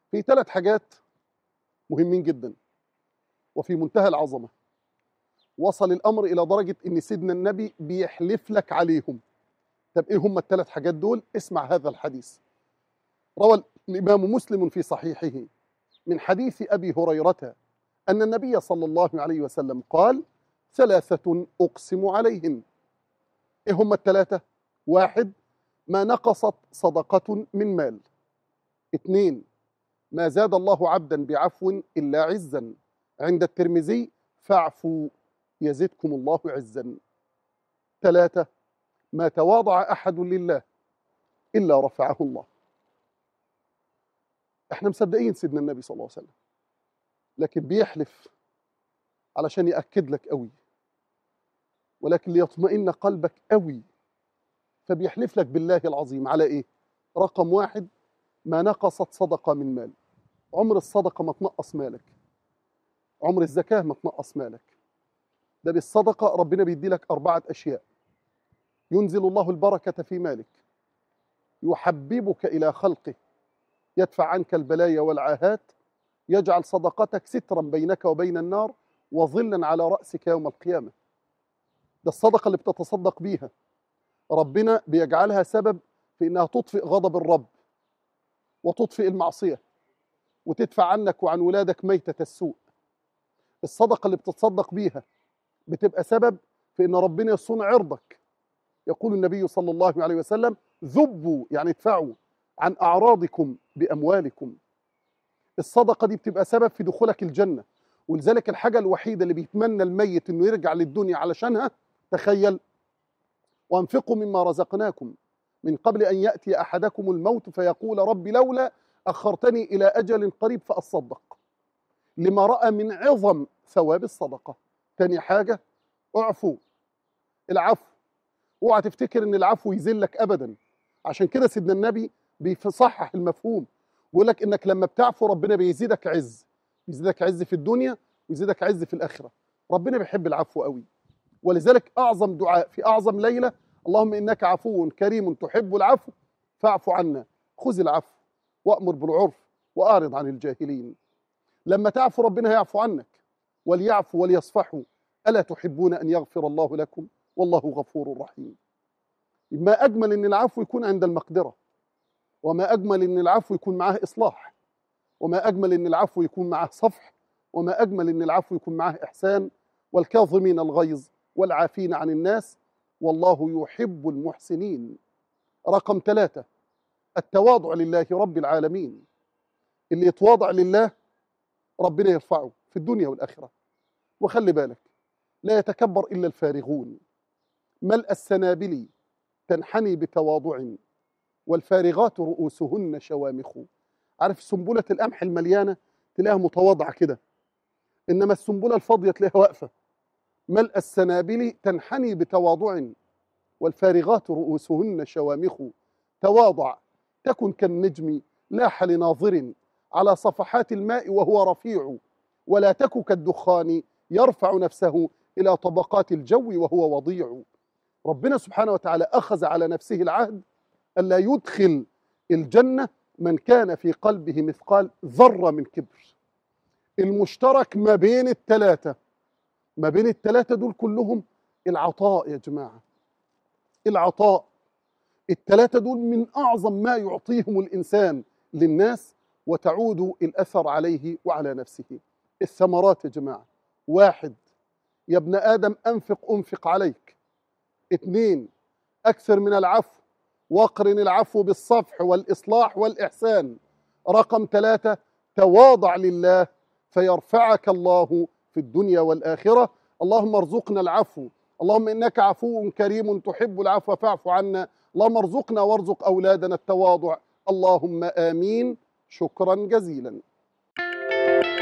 في 3 حاجات مهمين جدا وفي منتهى العظمة. وصل الأمر إلى درجة إن سيدنا النبي بيحلف لك عليهم. طب إيه هم ال3 حاجات دول؟ اسمع هذا الحديث. روى الإمام مسلم في صحيحه من حديث أبي هريرة أن النبي صلى الله عليه وسلم قال: 3 أقسم عليهن. إيه هم ال3؟ 1: ما نقصت صدقة من مال. 2: ما زاد الله عبدا بعفو إلا عزا. عند الترمذي: فاعفوا يزدكم الله عزا. 3: ما تواضع أحد لله إلا رفعه الله. احنا مصدقين سيدنا النبي صلى الله عليه وسلم، لكن بيحلف علشان يأكد لك قوي، ولكن ليطمئن قلبك قوي، فبيحلف لك بالله العظيم على ايه؟ رقم 1: ما نقصت صدقة من مال. عمر الصدقة ما تنقص مالك، عمر الزكاة ما تنقص مالك. ده بالصدقة ربنا بيدي لك 4 أشياء: ينزل الله البركة في مالك، يحببك إلى خلقه، يدفع عنك البلايا والعاهات، يجعل صدقتك سترا بينك وبين النار وظلا على رأسك يوم القيامة. ده الصدقة اللي بتتصدق بيها ربنا بيجعلها سبب في إنها تطفئ غضب الرب وتطفئ المعصية وتدفع عنك وعن ولادك ميتة السوء. الصدقة اللي بتتصدق بيها بتبقى سبب في إن ربنا يصون عرضك. يقول النبي صلى الله عليه وسلم: ذبوا، يعني ادفعوا عن أعراضكم بأموالكم. الصدقة دي بتبقى سبب في دخولك الجنة. ولذلك الحاجة الوحيدة اللي بيتمنى الميت إنه يرجع للدنيا علشانها، تخيل: وانفقوا مما رزقناكم من قبل أن يأتي أحدكم الموت فيقول رب لولا أخرتني إلى أجل قريب فأصدق، لما رأى من عظم ثواب الصدقة. تاني حاجة: اعفوا، العفو. اوعى تفتكر ان العفو يذلك ابدا. عشان كده سيدنا النبي بيصحح المفهوم، بيقول لك انك لما بتعفو ربنا بيزيدك عز، يزيدك عز في الدنيا ويزيدك عز في الآخرة. ربنا بيحب العفو قوي، ولذلك أعظم دعاء في أعظم ليلة: اللهم إنك عفو كريم تحب العفو فاعف عنا، خذ العفو وأمر بالعرف وأعرض عن الجاهلين. لما تعفو ربنا هيعفو عنك. وليعفوا وليصفحوا ألا تحبون أن يغفر الله لكم والله غفور رحيم. ما أجمل أن العفو يكون عند المقدرة، وما أجمل أن العفو يكون معاه إصلاح، وما أجمل أن العفو يكون معاه صفح، وما أجمل أن العفو يكون معاه إحسان. والكاظمين الغيظ والعافين عن الناس والله يحب المحسنين. رقم 3: التواضع لله رب العالمين. اللي يتواضع لله ربنا يرفعه في الدنيا والآخرة. وخلي بالك، لا يتكبر إلا الفارغون. ملء السنابل تنحني بتواضع والفارغات رؤوسهن شوامخ. عارف سنبلة القمح المليانة تلاقيها متواضعة كده، إنما السنبلة الفاضية تلاقيها واقفة. ملء السنابل تنحني بتواضع والفارغات رؤوسهن شوامخ. تواضع تكن كالنجم لاح لناظر على صفحات الماء وهو رفيع، ولا تك كالدخان يرفع نفسه إلى طبقات الجو وهو وضيع. ربنا سبحانه وتعالى أخذ على نفسه العهد ألا يدخل الجنة من كان في قلبه مثقال ذرة من كبر. المشترك ما بين الثلاثة، ما بين الثلاثة دول كلهم العطاء يا جماعة. العطاء. الثلاثة دول من أعظم ما يعطيهم الإنسان للناس وتعود الأثر عليه وعلى نفسه. الثمرات يا جماعة: 1: يا ابن آدم أنفق عليك. 2: أكثر من العفو واقرن العفو بالصفح والإصلاح والإحسان. رقم 3: تواضع لله فيرفعك الله في الدنيا والآخرة. اللهم ارزقنا العفو، اللهم إنك عفو كريم تحب العفو فاعف عنا. اللهم ارزقنا وارزق أولادنا التواضع. اللهم آمين. شكرا جزيلا.